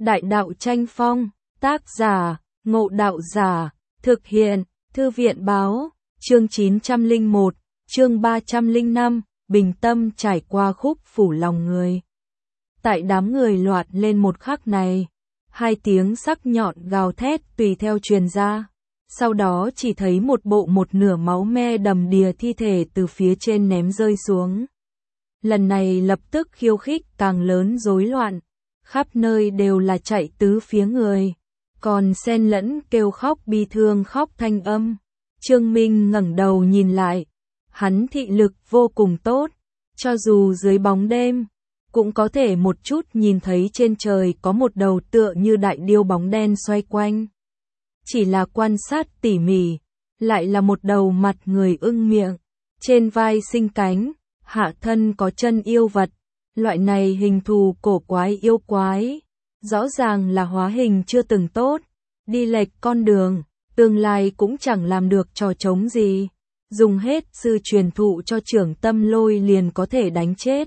Đại đạo tranh phong, tác giả, Ngộ Đạo Giả, thực hiện, Thư viện báo, chương 901, chương 305, bình tâm trải qua khúc phủ lòng người. Tại đám người loạt lên một khắc này, hai tiếng sắc nhọn gào thét tùy theo truyền ra. Sau đó chỉ thấy một bộ một nửa máu me đầm đìa thi thể từ phía trên ném rơi xuống. Lần này lập tức khiêu khích càng lớn rối loạn, khắp nơi đều là chạy tứ phía người, còn xen lẫn kêu khóc bi thương khóc thanh âm. Trương Minh ngẩng đầu nhìn lại, hắn thị lực vô cùng tốt, cho dù dưới bóng đêm, cũng có thể một chút nhìn thấy trên trời có một đầu tựa như đại điêu bóng đen xoay quanh. Chỉ là quan sát tỉ mỉ, lại là một đầu mặt người ưng miệng, trên vai sinh cánh, hạ thân có chân yêu vật, loại này hình thù cổ quái yêu quái, rõ ràng là hóa hình chưa từng tốt, đi lệch con đường, tương lai cũng chẳng làm được trò trống gì, dùng hết sư truyền thụ cho trưởng tâm lôi liền có thể đánh chết.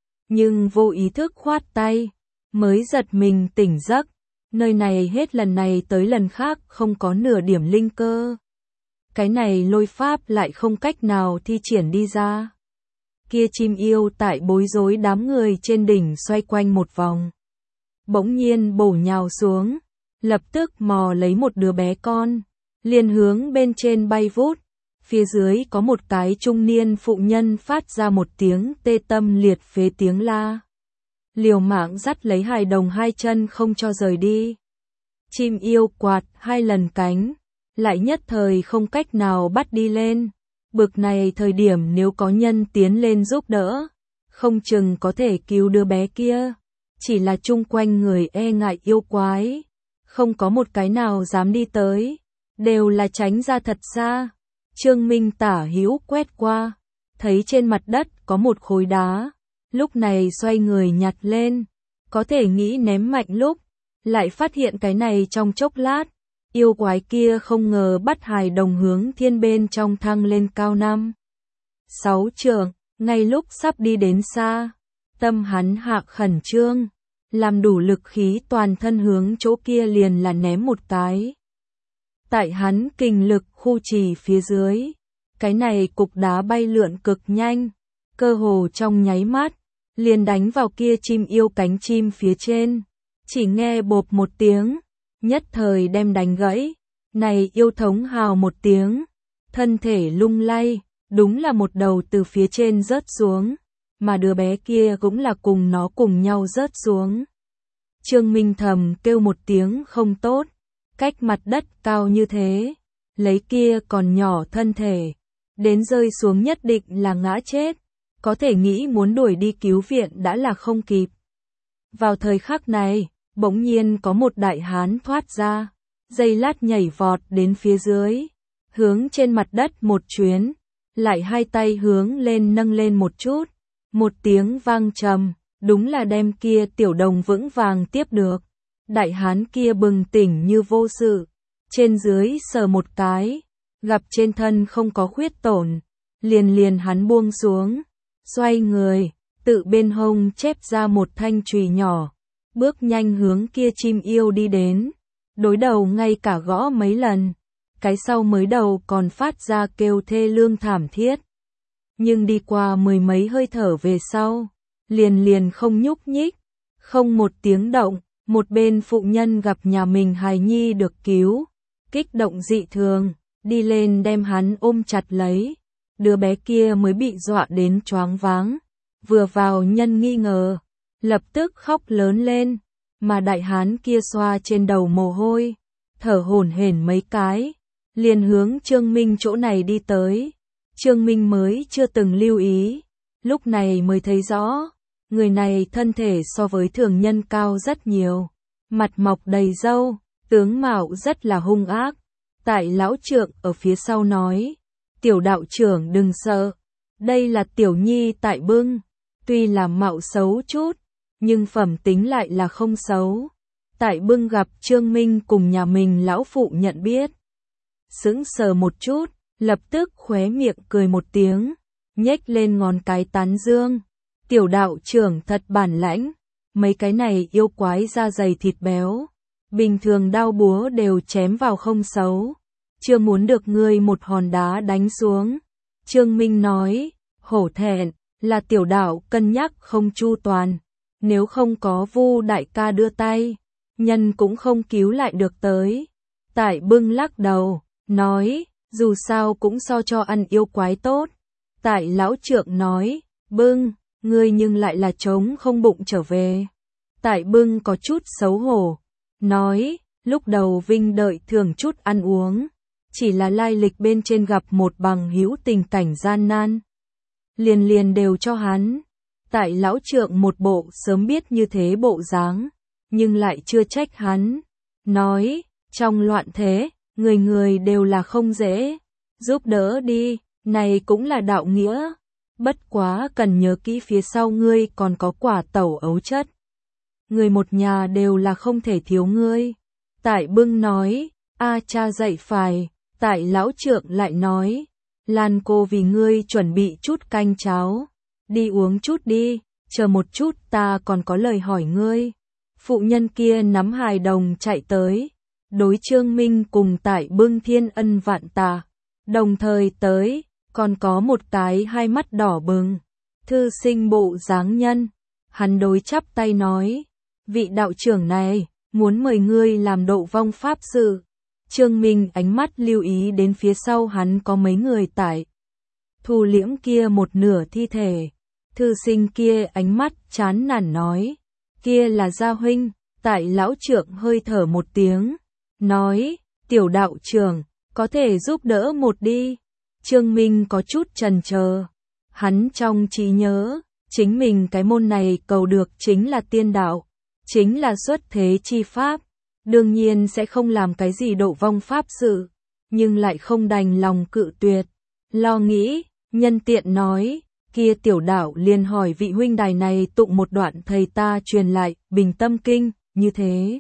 Nhưng vô ý thức khoát tay, mới giật mình tỉnh giấc, nơi này hết lần này tới lần khác không có nửa điểm linh cơ. Cái này lôi pháp lại không cách nào thi triển đi ra. Kia chim yêu tại bối rối đám người trên đỉnh xoay quanh một vòng. Bỗng nhiên bổ nhào xuống, lập tức mò lấy một đứa bé con, liền hướng bên trên bay vút. Phía dưới có một cái trung niên phụ nhân phát ra một tiếng tê tâm liệt phế tiếng la. Liều mạng dắt lấy hài đồng hai chân không cho rời đi. Chim yêu quạt hai lần cánh, lại nhất thời không cách nào bắt đi lên. Bực này thời điểm nếu có nhân tiến lên giúp đỡ, không chừng có thể cứu đứa bé kia. Chỉ là chung quanh người e ngại yêu quái, không có một cái nào dám đi tới, đều là tránh ra thật xa. Trương Minh tả hữu quét qua, thấy trên mặt đất có một khối đá, lúc này xoay người nhặt lên, có thể nghĩ ném mạnh lúc, lại phát hiện cái này trong chốc lát, yêu quái kia không ngờ bắt hài đồng hướng thiên bên trong thăng lên cao 5-6 trượng, ngay lúc sắp đi đến xa, tâm hắn hạ khẩn trương, làm đủ lực khí toàn thân hướng chỗ kia liền là ném một cái. Tại hắn kình lực khu trì phía dưới, cái này cục đá bay lượn cực nhanh, cơ hồ trong nháy mắt, liền đánh vào kia chim yêu cánh chim phía trên, chỉ nghe bộp một tiếng, nhất thời đem đánh gãy, này yêu thống hào một tiếng, thân thể lung lay, đúng là một đầu từ phía trên rớt xuống, mà đứa bé kia cũng là cùng nó cùng nhau rớt xuống. Trương Minh thầm kêu một tiếng không tốt, cách mặt đất cao như thế, lấy kia còn nhỏ thân thể, đến rơi xuống nhất định là ngã chết, có thể nghĩ muốn đuổi đi cứu viện đã là không kịp. Vào thời khắc này, bỗng nhiên có một đại hán thoát ra, giây lát nhảy vọt đến phía dưới, hướng trên mặt đất một chuyến, lại hai tay hướng lên nâng lên một chút, một tiếng vang trầm, đúng là đem kia tiểu đồng vững vàng tiếp được. Đại hán kia bừng tỉnh như vô sự, trên dưới sờ một cái, gặp trên thân không có khuyết tổn, liền hắn buông xuống, xoay người, tự bên hông chép ra một thanh chùy nhỏ, bước nhanh hướng kia chim yêu đi đến, đối đầu ngay cả gõ mấy lần, cái sau mới đầu còn phát ra kêu thê lương thảm thiết. Nhưng đi qua mười mấy hơi thở về sau, liền không nhúc nhích, không một tiếng động. Một bên phụ nhân gặp nhà mình hài nhi được cứu, kích động dị thường, đi lên đem hắn ôm chặt lấy, đứa bé kia mới bị dọa đến choáng váng, vừa vào nhân nghi ngờ, lập tức khóc lớn lên, mà đại hán kia xoa trên đầu mồ hôi, thở hổn hển mấy cái, liền hướng Trương Minh chỗ này đi tới. Trương Minh mới chưa từng lưu ý, lúc này mới thấy rõ. Người này thân thể so với thường nhân cao rất nhiều, mặt mọc đầy râu, tướng mạo rất là hung ác. Tại lão trượng ở phía sau nói, tiểu đạo trưởng đừng sợ, đây là tiểu nhi tại Bưng, tuy là mạo xấu chút, nhưng phẩm tính lại là không xấu. Tại Bưng gặp Trương Minh cùng nhà mình lão phụ nhận biết, sững sờ một chút, lập tức khóe miệng cười một tiếng, nhếch lên ngón cái tán dương. Tiểu đạo trưởng thật bản lãnh, mấy cái này yêu quái da dày thịt béo, bình thường đao búa đều chém vào không xấu, chưa muốn được ngươi một hòn đá đánh xuống. Trương Minh nói, hổ thẹn, là tiểu đạo cân nhắc không chu toàn, nếu không có Vu đại ca đưa tay, nhân cũng không cứu lại được tới. Tại Bưng lắc đầu, nói, dù sao cũng so cho ăn yêu quái tốt. Tại lão trượng nói, Bưng, ngươi nhưng lại là trống không bụng trở về. Tại Bưng có chút xấu hổ, nói, lúc đầu Vinh đợi thường chút ăn uống, chỉ là lai lịch bên trên gặp một bằng hữu tình cảnh gian nan. Liền đều cho hắn. Tại lão trượng một bộ sớm biết như thế bộ dáng, nhưng lại chưa trách hắn. Nói, trong loạn thế, người người đều là không dễ. Giúp đỡ đi, này cũng là đạo nghĩa. Bất quá cần nhớ kỹ phía sau ngươi còn có quả tẩu ấu chất. Người một nhà đều là không thể thiếu ngươi. Tại Bưng nói, a cha dạy phải. Tại lão trượng lại nói, Lan cô vì ngươi chuẩn bị chút canh cháo. Đi uống chút đi, chờ một chút ta còn có lời hỏi ngươi. Phụ nhân kia nắm hài đồng chạy tới, đối Trương Minh cùng Tại Bưng thiên ân vạn tạ. Đồng thời tới, còn có một cái hai mắt đỏ bừng, thư sinh bộ dáng nhân. Hắn đối chắp tay nói, vị đạo trưởng này, muốn mời ngươi làm độ vong pháp sự. Trương Minh ánh mắt lưu ý đến phía sau hắn có mấy người tại thủ liễm kia một nửa thi thể. Thư sinh kia ánh mắt chán nản nói, kia là gia huynh. Tại lão trượng hơi thở một tiếng, nói, tiểu đạo trưởng, có thể giúp đỡ một đi. Trương Minh có chút chần chờ, hắn trong trí nhớ, chính mình cái môn này cầu được chính là tiên đạo, chính là xuất thế chi pháp, đương nhiên sẽ không làm cái gì độ vong pháp sự, nhưng lại không đành lòng cự tuyệt. Lo nghĩ, nhân tiện nói, kia tiểu đạo liền hỏi vị huynh đài này tụng một đoạn thầy ta truyền lại Bình Tâm Kinh, như thế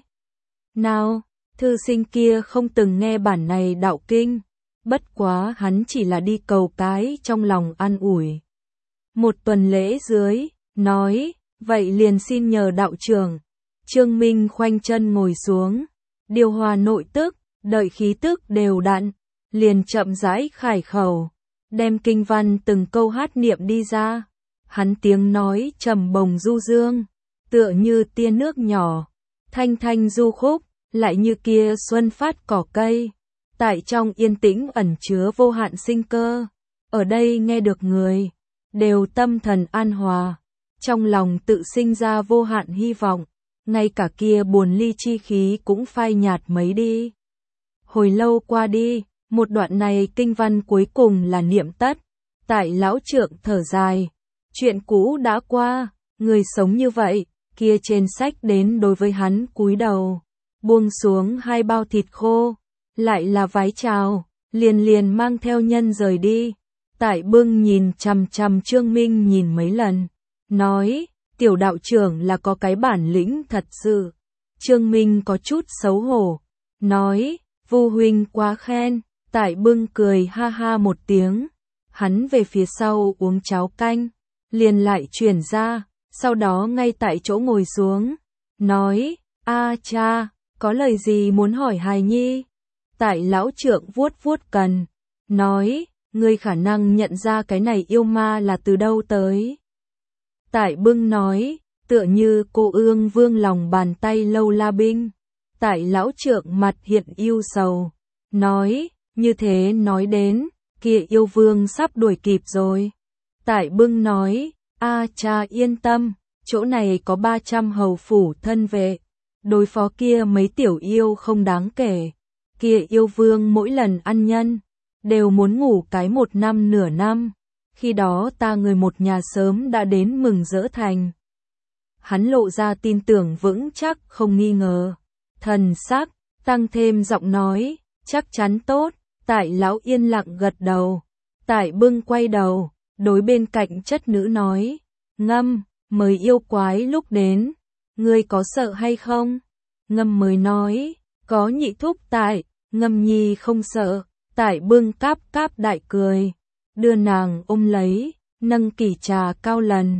nào? Thư sinh kia không từng nghe bản này đạo kinh, bất quá hắn chỉ là đi cầu cái trong lòng an ủi. Một tuần lễ dưới, nói, vậy liền xin nhờ đạo trưởng. Trương Minh khoanh chân ngồi xuống, điều hòa nội tức, đợi khí tức đều đặn, liền chậm rãi khải khẩu, đem kinh văn từng câu hát niệm đi ra. Hắn tiếng nói trầm bồng du dương, tựa như tia nước nhỏ, thanh thanh du khúc, lại như kia xuân phát cỏ cây, tại trong yên tĩnh ẩn chứa vô hạn sinh cơ. Ở đây nghe được người, đều tâm thần an hòa, trong lòng tự sinh ra vô hạn hy vọng, ngay cả kia buồn ly chi khí cũng phai nhạt mấy đi. Hồi lâu qua đi, một đoạn này kinh văn cuối cùng là niệm tất. Tại lão trượng thở dài, chuyện cũ đã qua, người sống như vậy, kia trên sách đến đối với hắn cúi đầu, buông xuống hai bao thịt khô, lại là vái chào, liền mang theo nhân rời đi. Tại Bưng nhìn chằm chằm Trương Minh nhìn mấy lần, nói, tiểu đạo trưởng là có cái bản lĩnh thật sự. Trương Minh có chút xấu hổ, nói, Vu huynh quá khen. Tại Bưng cười ha ha một tiếng, hắn về phía sau uống cháo canh, liền lại chuyển ra, sau đó ngay tại chỗ ngồi xuống, nói, a cha, có lời gì muốn hỏi hài nhi? Tại lão trượng vuốt vuốt cần, nói, ngươi khả năng nhận ra cái này yêu ma là từ đâu tới. Tại Bưng nói, tựa như cô ương vương lòng bàn tay lâu la binh. Tại lão trượng mặt hiện yêu sầu, nói, như thế nói đến, kia yêu vương sắp đuổi kịp rồi. Tại Bưng nói, a cha yên tâm, chỗ này có 300 hầu phủ thân vệ, đối phó kia mấy tiểu yêu không đáng kể. Kia yêu vương mỗi lần ăn nhân, đều muốn ngủ cái 1 năm nửa năm, khi đó ta người một nhà sớm đã đến mừng rỡ thành. Hắn lộ ra tin tưởng vững chắc không nghi ngờ, thần sắc, tăng thêm giọng nói, chắc chắn tốt. Tại lão yên lặng gật đầu, Tại Bưng quay đầu, đối bên cạnh chất nữ nói, Ngâm, mời yêu quái lúc đến, ngươi có sợ hay không? Ngâm mới nói, có nhị thúc tại, Ngâm nhi không sợ. Tại Bưng cáp cáp đại cười, đưa nàng ôm lấy, nâng kỷ trà cao lần,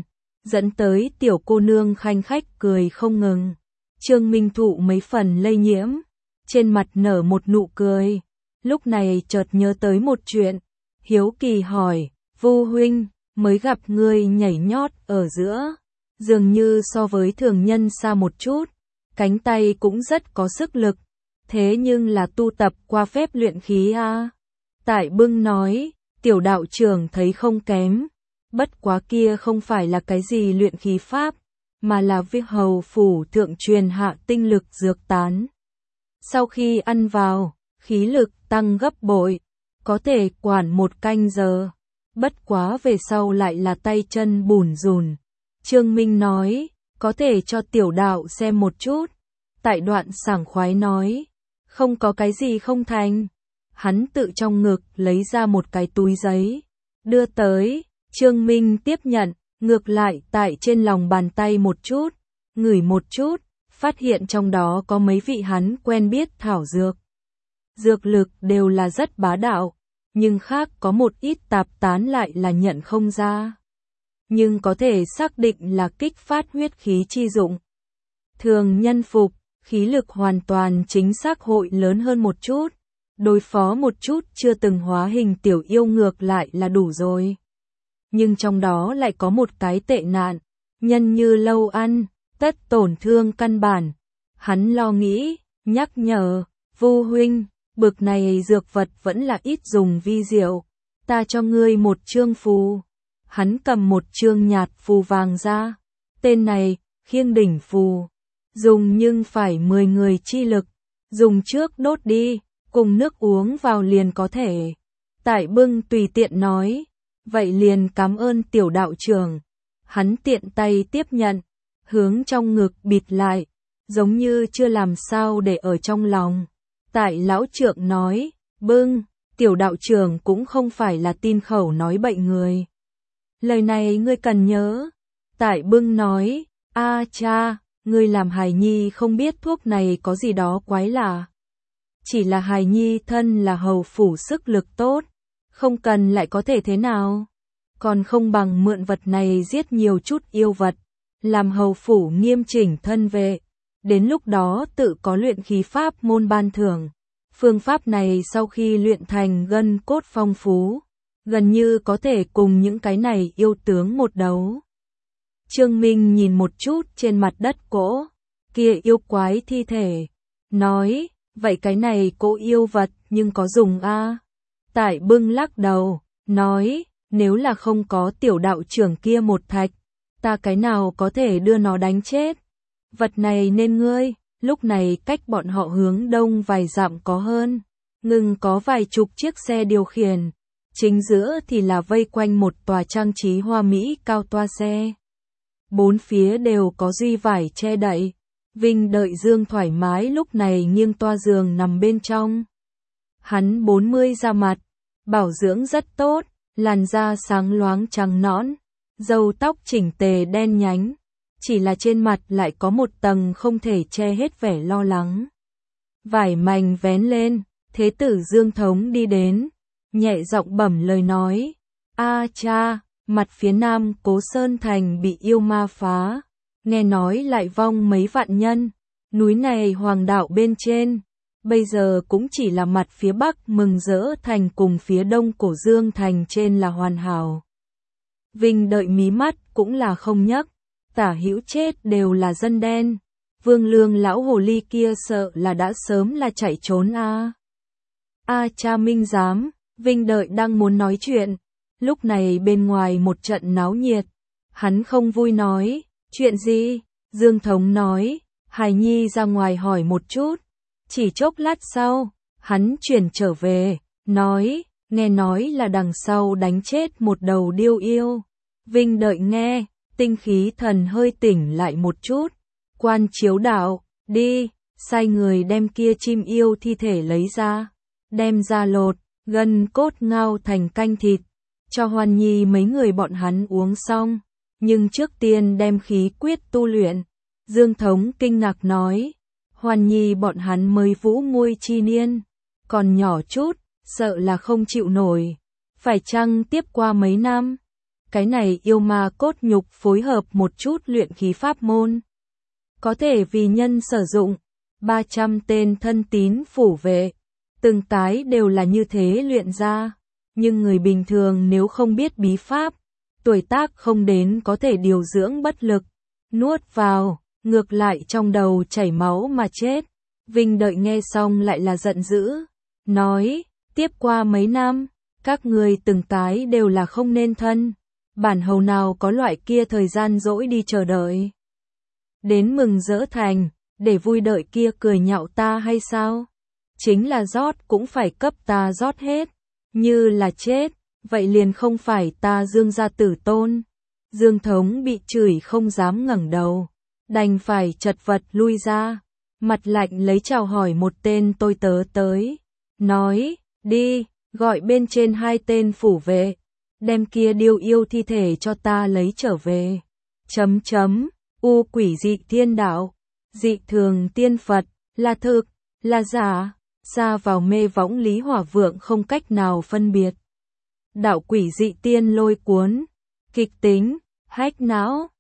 dẫn tới tiểu cô nương khanh khách cười không ngừng. Trương Minh thụ mấy phần lây nhiễm, trên mặt nở một nụ cười, lúc này chợt nhớ tới một chuyện, hiếu kỳ hỏi, Vu huynh, mới gặp ngươi nhảy nhót ở giữa, dường như so với thường nhân xa một chút, cánh tay cũng rất có sức lực, thế nhưng là tu tập qua phép luyện khí a? Tại Bưng nói, tiểu đạo trưởng thấy không kém, bất quá kia không phải là cái gì luyện khí pháp, mà là việc hầu phủ thượng truyền hạ tinh lực dược tán. Sau khi ăn vào, khí lực tăng gấp bội, có thể quản một canh giờ, bất quá về sau lại là tay chân bủn rủn. Trương Minh nói, có thể cho tiểu đạo xem một chút. Tại Đoạn sảng khoái nói, không có cái gì không thành. Hắn tự trong ngực lấy ra một cái túi giấy, đưa tới, Trương Minh tiếp nhận, ngược lại tại trên lòng bàn tay một chút, ngửi một chút, phát hiện trong đó có mấy vị hắn quen biết thảo dược. Dược lực đều là rất bá đạo, nhưng khác có một ít tạp tán lại là nhận không ra. Nhưng có thể xác định là kích phát huyết khí chi dụng. Thường nhân phục, khí lực hoàn toàn chính xác hội lớn hơn một chút, đối phó một chút chưa từng hóa hình tiểu yêu ngược lại là đủ rồi. Nhưng trong đó lại có một cái tệ nạn, nhân như lâu ăn, tất tổn thương căn bản. Hắn lo nghĩ, nhắc nhở, Vu huynh, bực này dược vật vẫn là ít dùng vi diệu, ta cho ngươi một chương phù. Hắn cầm một chương nhạt phù vàng ra, tên này, khiêng đỉnh phù, dùng nhưng phải 10 người chi lực, dùng trước đốt đi, cùng nước uống vào liền có thể. Tại Bưng tùy tiện nói, vậy liền cảm ơn tiểu đạo trưởng. Hắn tiện tay tiếp nhận, hướng trong ngực bịt lại, giống như chưa làm sao để ở trong lòng. Tại lão trượng nói, Bưng, tiểu đạo trưởng cũng không phải là tin khẩu nói bậy người. Lời này ngươi cần nhớ. Tại Bưng nói, a cha, ngươi làm hài nhi không biết thuốc này có gì đó quái lạ. Chỉ là hài nhi thân là hầu phủ sức lực tốt, không cần lại có thể thế nào. Còn không bằng mượn vật này giết nhiều chút yêu vật, làm hầu phủ nghiêm chỉnh thân vệ. Đến lúc đó tự có luyện khí pháp môn ban thưởng. Phương pháp này sau khi luyện thành gân cốt phong phú, gần như có thể cùng những cái này yêu tướng một đấu. Trương Minh nhìn một chút trên mặt đất cỗ, kia yêu quái thi thể, nói, vậy cái này cỗ yêu vật nhưng có dùng a? Tại Bưng lắc đầu, nói, nếu là không có tiểu đạo trưởng kia một thạch, ta cái nào có thể đưa nó đánh chết. Vật này nên ngươi, lúc này cách bọn họ hướng đông vài dặm có hơn, ngừng có vài chục chiếc xe điều khiển, chính giữa thì là vây quanh một tòa trang trí hoa mỹ cao toa xe. Bốn phía đều có duy vải che đậy, Vinh Đợi Dương thoải mái lúc này nghiêng toa giường nằm bên trong. Hắn 40 da mặt, bảo dưỡng rất tốt, làn da sáng loáng trắng nõn, râu tóc chỉnh tề đen nhánh, chỉ là trên mặt lại có một tầng không thể che hết vẻ lo lắng. Vải mảnh vén lên, Thế tử Dương Thống đi đến, nhẹ giọng bẩm lời nói, a cha, mặt phía nam Cố Sơn Thành bị yêu ma phá, nghe nói lại vong mấy vạn nhân, núi này hoàng đạo bên trên, bây giờ cũng chỉ là mặt phía bắc Mừng Rỡ Thành cùng phía đông Cổ Dương Thành trên là hoàn hảo. Vinh Đợi mí mắt cũng là không nhấc, tả hữu chết đều là dân đen, Vương Lương lão hồ ly kia sợ là đã sớm là chạy trốn a. A cha minh giám, Vinh Đợi đang muốn nói chuyện, lúc này bên ngoài một trận náo nhiệt, hắn không vui nói, chuyện gì? Dương Thống nói, hài nhi ra ngoài hỏi một chút, chỉ chốc lát sau, hắn chuyển trở về, nói, nghe nói là đằng sau đánh chết một đầu điêu yêu. Vinh Đợi nghe, tinh khí thần hơi tỉnh lại một chút, quan chiếu đạo, đi, sai người đem kia chim yêu thi thể lấy ra, đem ra lột, gân cốt ngao thành canh thịt, cho Hoan Nhi mấy người bọn hắn uống xong, nhưng trước tiên đem khí quyết tu luyện. Dương Thống kinh ngạc nói, Hoan Nhi bọn hắn mới vũ muôi chi niên, còn nhỏ chút, sợ là không chịu nổi, phải chăng tiếp qua mấy năm, cái này yêu ma cốt nhục phối hợp một chút luyện khí pháp môn. Có thể vì nhân sử dụng, 300 tên thân tín phủ vệ, từng cái đều là như thế luyện ra, nhưng người bình thường nếu không biết bí pháp, tuổi tác không đến có thể điều dưỡng bất lực, nuốt vào, ngược lại trong đầu chảy máu mà chết. Vinh đợi nghe xong lại là giận dữ, nói, tiếp qua mấy năm, các người từng cái đều là không nên thân, bản hầu nào có loại kia thời gian dỗi đi chờ đợi. Đến mừng rỡ thành, để vui đợi kia cười nhạo ta hay sao? Chính là rót cũng phải cấp ta rót hết, như là chết, vậy liền không phải ta Dương gia tử tôn. Dương Thống bị chửi không dám ngẩng đầu, đành phải chật vật lui ra, mặt lạnh lấy chào hỏi một tên tôi tớ tới, nói, đi, gọi bên trên 2 tên phủ vệ, đem kia điêu yêu thi thể cho ta lấy trở về. U quỷ dị thiên đạo, dị thường tiên Phật, là thực, là giả, xa vào mê võng Lý Hỏa Vượng không cách nào phân biệt. Đạo quỷ dị tiên lôi cuốn, kịch tính, hách não.